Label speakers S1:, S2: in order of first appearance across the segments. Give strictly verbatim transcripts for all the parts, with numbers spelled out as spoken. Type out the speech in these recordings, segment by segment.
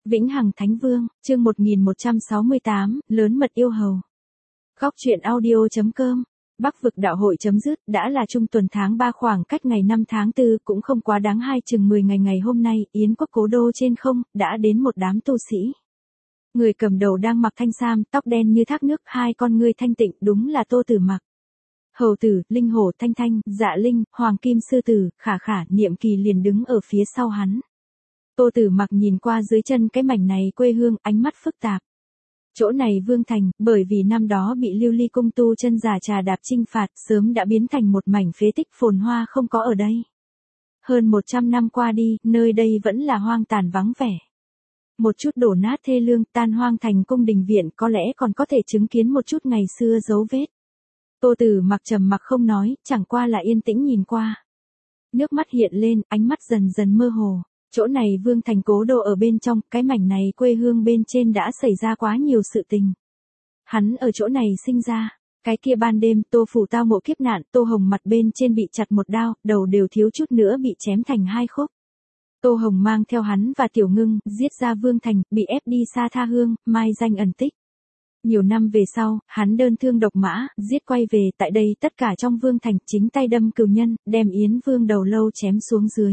S1: Vĩnh Hằng Thánh Vương, chương một nghìn một trăm sáu mươi tám, lớn mật yêu hầu. Góc truyện audio chấm com, Bắc vực đạo hội chấm dứt, đã là trung tuần tháng ba khoảng cách ngày năm tháng tư cũng không quá đáng hai chừng mười ngày ngày hôm nay, Yến quốc cố đô trên không, đã đến một đám tu sĩ. Người cầm đầu đang mặc thanh sam, tóc đen như thác nước, hai con ngươi thanh tịnh, đúng là Tô Tử Mặc. Hầu tử, Linh Hổ, Thanh Thanh, Dạ Linh, Hoàng Kim Sư Tử, Khả Khả, Niệm Kỳ liền đứng ở phía sau hắn. Tô Tử Mặc nhìn qua dưới chân cái mảnh này quê hương, ánh mắt phức tạp. Chỗ này Vương Thành, bởi vì năm đó bị Lưu Ly cung tu chân giả trà đạp chinh phạt, sớm đã biến thành một mảnh phế tích, phồn hoa không có ở đây. Hơn một trăm năm qua đi, nơi đây vẫn là hoang tàn vắng vẻ. Một chút đổ nát thê lương, tan hoang thành cung đình viện, có lẽ còn có thể chứng kiến một chút ngày xưa dấu vết. Tô Tử Mặc trầm mặc không nói, chẳng qua là yên tĩnh nhìn qua. Nước mắt hiện lên, ánh mắt dần dần mơ hồ. Chỗ này Vương Thành cố đô ở bên trong, cái mảnh này quê hương bên trên đã xảy ra quá nhiều sự tình. Hắn ở chỗ này sinh ra. Cái kia ban đêm, Tô phủ tao ngộ kiếp nạn, Tô Hồng mặt bên trên bị chặt một đao, đầu đều thiếu chút nữa bị chém thành hai khúc. Tô Hồng mang theo hắn và Tiểu Ngưng, giết ra Vương Thành, bị ép đi xa tha hương, mai danh ẩn tích. Nhiều năm về sau, hắn đơn thương độc mã, giết quay về, tại đây tất cả trong Vương Thành, chính tay đâm cừu nhân, đem Yến Vương đầu lâu chém xuống dưới.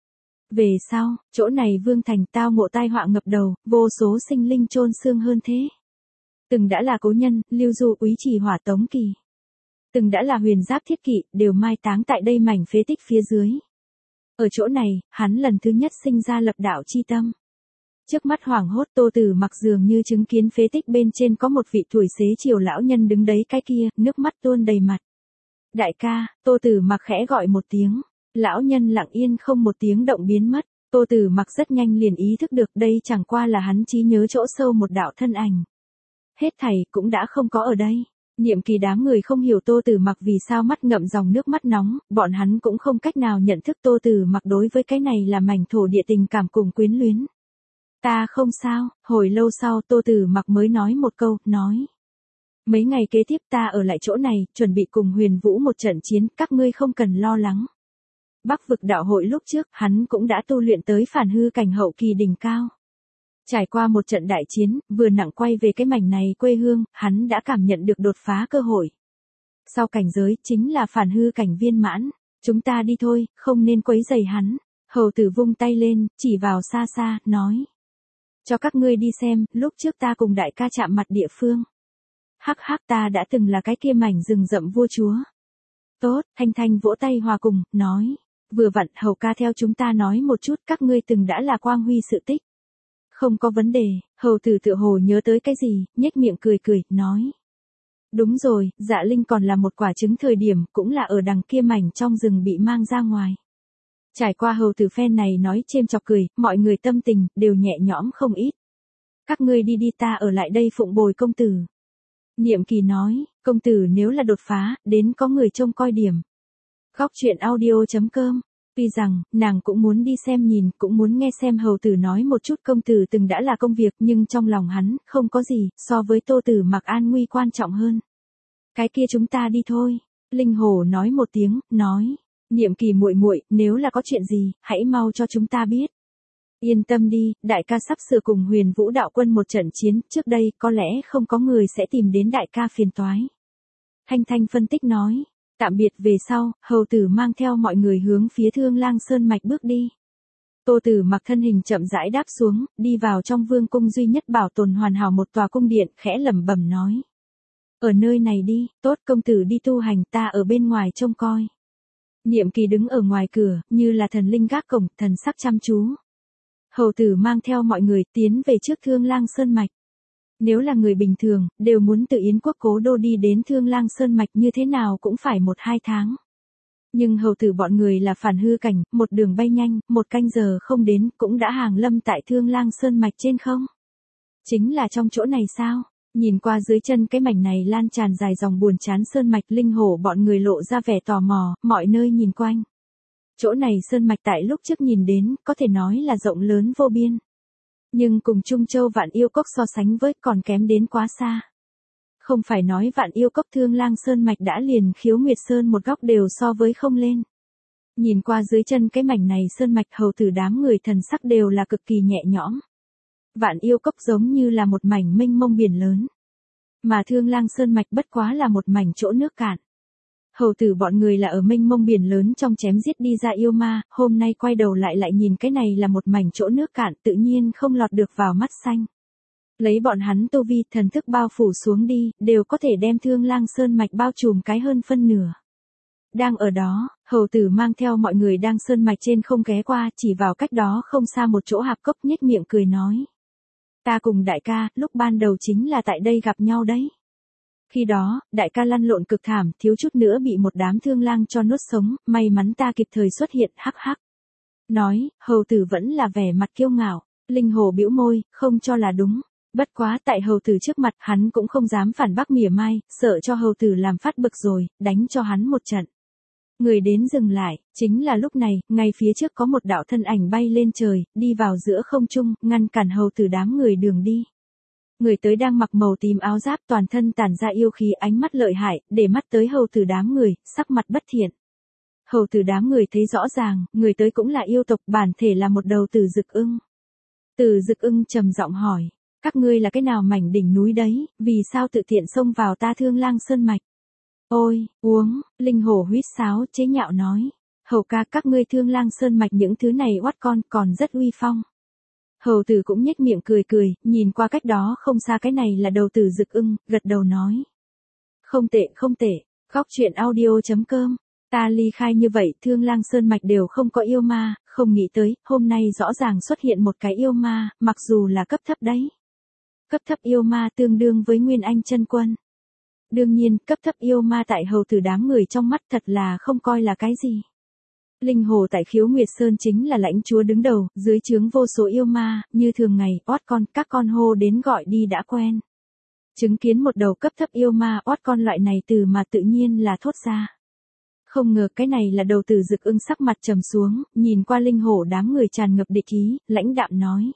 S1: Về sau, chỗ này Vương Thành tao ngộ tai họa ngập đầu, vô số sinh linh chôn xương hơn thế. Từng đã là cố nhân, Lưu Du, Úy Trì, Hỏa Tống Kỳ. Từng đã là Huyền Giáp Thiết Kỵ, đều mai táng tại đây mảnh phế tích phía dưới. Ở chỗ này, hắn lần thứ nhất sinh ra lập đạo chi tâm. Trước mắt hoảng hốt, Tô Tử Mặc dường như chứng kiến phế tích bên trên có một vị tuổi xế chiều lão nhân đứng đấy cái kia, nước mắt tuôn đầy mặt. Đại ca, Tô Tử Mặc khẽ gọi một tiếng. Lão nhân lặng yên không một tiếng động biến mất. Tô Tử Mặc rất nhanh liền ý thức được đây chẳng qua là hắn trí nhớ chỗ sâu một đạo thân ảnh. Hết thảy cũng đã không có ở đây. Niệm Kỳ đám người không hiểu Tô Tử Mặc vì sao mắt ngậm dòng nước mắt nóng, bọn hắn cũng không cách nào nhận thức Tô Tử Mặc đối với cái này là mảnh thổ địa tình cảm cùng quyến luyến. Ta không sao, hồi lâu sau Tô Tử Mặc mới nói một câu, nói. Mấy ngày kế tiếp ta ở lại chỗ này, chuẩn bị cùng Huyền Vũ một trận chiến, các ngươi không cần lo lắng. Bắc vực đạo hội lúc trước, hắn cũng đã tu luyện tới phản hư cảnh hậu kỳ đỉnh cao. Trải qua một trận đại chiến, vừa nặng quay về cái mảnh này quê hương, hắn đã cảm nhận được đột phá cơ hội. Sau cảnh giới, chính là phản hư cảnh viên mãn. Chúng ta đi thôi, không nên quấy rầy hắn. Hầu tử vung tay lên, chỉ vào xa xa, nói. Cho các ngươi đi xem, lúc trước ta cùng đại ca chạm mặt địa phương. Hắc hắc, ta đã từng là cái kia mảnh rừng rậm vua chúa. Tốt, Thanh Thanh vỗ tay hòa cùng, nói. Vừa vặn, hầu ca theo chúng ta nói một chút, các ngươi từng đã là quang huy sự tích. Không có vấn đề, hầu tử tựa hồ nhớ tới cái gì, nhếch miệng cười cười, nói. Đúng rồi, Dạ Linh còn là một quả trứng thời điểm, cũng là ở đằng kia mảnh trong rừng bị mang ra ngoài. Trải qua hầu tử phen này nói chêm chọc cười, mọi người tâm tình, đều nhẹ nhõm không ít. Các ngươi đi đi, ta ở lại đây phụng bồi công tử. Niệm Kỳ nói, công tử nếu là đột phá, đến có người trông coi điểm. Góc truyện audio chấm com. Tuy rằng, nàng cũng muốn đi xem nhìn, cũng muốn nghe xem hầu tử nói một chút công tử từng đã là công việc, nhưng trong lòng hắn, không có gì, so với Tô Tử Mặc an nguy quan trọng hơn. Cái kia chúng ta đi thôi. Linh Hổ nói một tiếng, nói. Niệm Kỳ muội muội, nếu là có chuyện gì, hãy mau cho chúng ta biết. Yên tâm đi, đại ca sắp sửa cùng Huyền Vũ đạo quân một trận chiến, trước đây, có lẽ không có người sẽ tìm đến đại ca phiền toái. Thanh Thanh phân tích nói. Tạm biệt về sau, hầu tử mang theo mọi người hướng phía Thương Lang Sơn mạch bước đi. Tô Tử Mặc thân hình chậm rãi đáp xuống, đi vào trong vương cung duy nhất bảo tồn hoàn hảo một tòa cung điện, khẽ lẩm bẩm nói. Ở nơi này đi, tốt công tử đi tu hành, ta ở bên ngoài trông coi. Niệm Kỳ đứng ở ngoài cửa, như là thần linh gác cổng, thần sắc chăm chú. Hầu tử mang theo mọi người tiến về trước Thương Lang Sơn mạch. Nếu là người bình thường, đều muốn từ Yến quốc cố đô đi đến Thương Lang Sơn mạch như thế nào cũng phải một hai tháng. Nhưng hầu tử bọn người là phản hư cảnh, một đường bay nhanh, một canh giờ không đến, cũng đã hàng lâm tại Thương Lang Sơn mạch trên không. Chính là trong chỗ này sao? Nhìn qua dưới chân cái mảnh này lan tràn dài dòng buồn chán sơn mạch, Linh Hổ bọn người lộ ra vẻ tò mò, mọi nơi nhìn quanh. Chỗ này sơn mạch tại lúc trước nhìn đến, có thể nói là rộng lớn vô biên. Nhưng cùng Trung Châu Vạn Yêu Cốc so sánh với còn kém đến quá xa. Không phải nói Vạn Yêu Cốc Thương Lang Sơn mạch đã liền Khiếu Nguyệt Sơn một góc đều so với không lên. Nhìn qua dưới chân cái mảnh này sơn mạch, hầu tử đám người thần sắc đều là cực kỳ nhẹ nhõm. Vạn Yêu Cốc giống như là một mảnh mênh mông biển lớn. Mà Thương Lang Sơn Mạch bất quá là một mảnh chỗ nước cạn. Hầu tử bọn người là ở mênh mông biển lớn trong chém giết đi ra yêu ma, hôm nay quay đầu lại lại nhìn cái này là một mảnh chỗ nước cạn tự nhiên không lọt được vào mắt xanh. Lấy bọn hắn tu vi thần thức bao phủ xuống đi, đều có thể đem Thương Lang Sơn Mạch bao trùm cái hơn phân nửa. Đang ở đó, hầu tử mang theo mọi người đang sơn mạch trên không ghé qua, chỉ vào cách đó không xa một chỗ hạp cốc nhếch miệng cười nói. Ta cùng đại ca, lúc ban đầu chính là tại đây gặp nhau đấy. Khi đó, đại ca lăn lộn cực thảm, thiếu chút nữa bị một đám thương lang cho nuốt sống, may mắn ta kịp thời xuất hiện, hắc hắc. Nói, hầu tử vẫn là vẻ mặt kiêu ngạo, Linh Hồ bĩu môi, không cho là đúng. Bất quá tại hầu tử trước mặt hắn cũng không dám phản bác mỉa mai, sợ cho hầu tử làm phát bực rồi, đánh cho hắn một trận. Người đến dừng lại, chính là lúc này, ngay phía trước có một đạo thân ảnh bay lên trời, đi vào giữa không trung, ngăn cản hầu tử đám người đường đi. Người tới đang mặc màu tím áo giáp toàn thân tản ra yêu khí ánh mắt lợi hại, để mắt tới hầu tử đám người, sắc mặt bất thiện. Hầu tử đám người thấy rõ ràng, người tới cũng là yêu tộc bản thể là một đầu tử dực ưng. Tử dực ưng trầm giọng hỏi, các ngươi là cái nào mảnh đỉnh núi đấy, vì sao tự tiện xông vào ta Thương Lang Sơn Mạch? Ôi, uống, Linh Hồ huýt sáo chế nhạo nói. Hầu ca các ngươi Thương Lang Sơn Mạch những thứ này oát con còn rất uy phong. Hầu tử cũng nhếch miệng cười cười, nhìn qua cách đó không xa cái này là đầu tử dực ưng, gật đầu nói. Không tệ không tệ, góc truyện audio chấm com. Ta ly khai như vậy Thương Lang Sơn Mạch đều không có yêu ma, không nghĩ tới, hôm nay rõ ràng xuất hiện một cái yêu ma, mặc dù là cấp thấp đấy. Cấp thấp yêu ma tương đương với Nguyên Anh chân quân. Đương nhiên, cấp thấp yêu ma tại hầu tử đám người trong mắt thật là không coi là cái gì. Linh Hồ tại Khiếu Nguyệt Sơn chính là lãnh chúa đứng đầu, dưới trướng vô số yêu ma, như thường ngày, oát con, các con hô đến gọi đi đã quen. Chứng kiến một đầu cấp thấp yêu ma oát con loại này từ mà tự nhiên là thốt ra. Không ngờ cái này là đầu tử dực ưng sắc mặt trầm xuống, nhìn qua Linh Hồ đám người tràn ngập địch ý, lãnh đạm nói.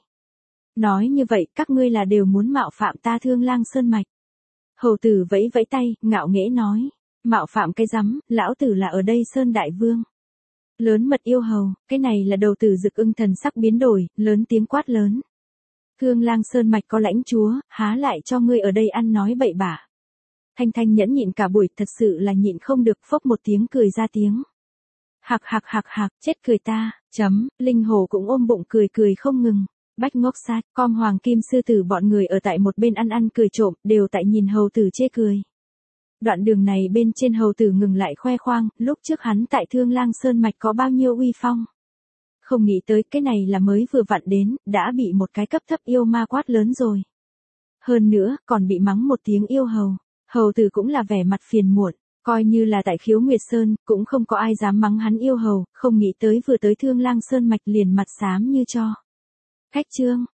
S1: Nói như vậy các ngươi là đều muốn mạo phạm ta Thương Lang Sơn Mạch. Hầu tử vẫy vẫy tay, ngạo nghễ nói. Mạo phạm cái rắm, lão tử là ở đây Sơn Đại Vương. Lớn mật yêu hầu, cái này là đầu tử dực ưng thần sắc biến đổi, lớn tiếng quát lớn. Thương Lang Sơn Mạch có lãnh chúa, há lại cho ngươi ở đây ăn nói bậy bạ. Thanh Thanh nhẫn nhịn cả buổi, thật sự là nhịn không được, phốc một tiếng cười ra tiếng. Hạc hạc hạc hạc, chết cười ta, chấm, Linh Hồ cũng ôm bụng cười cười không ngừng. Bách Ngốc Sát, Com Hoàng Kim Sư Tử bọn người ở tại một bên ăn ăn cười trộm, đều tại nhìn hầu tử chê cười. Đoạn đường này bên trên hầu tử ngừng lại khoe khoang, lúc trước hắn tại Thương Lang Sơn Mạch có bao nhiêu uy phong. Không nghĩ tới cái này là mới vừa vặn đến, đã bị một cái cấp thấp yêu ma quát lớn rồi. Hơn nữa, còn bị mắng một tiếng yêu hầu. Hầu tử cũng là vẻ mặt phiền muộn, coi như là tại Khiếu Nguyệt Sơn, cũng không có ai dám mắng hắn yêu hầu, không nghĩ tới vừa tới Thương Lang Sơn Mạch liền mặt xám như cho. Khách trương,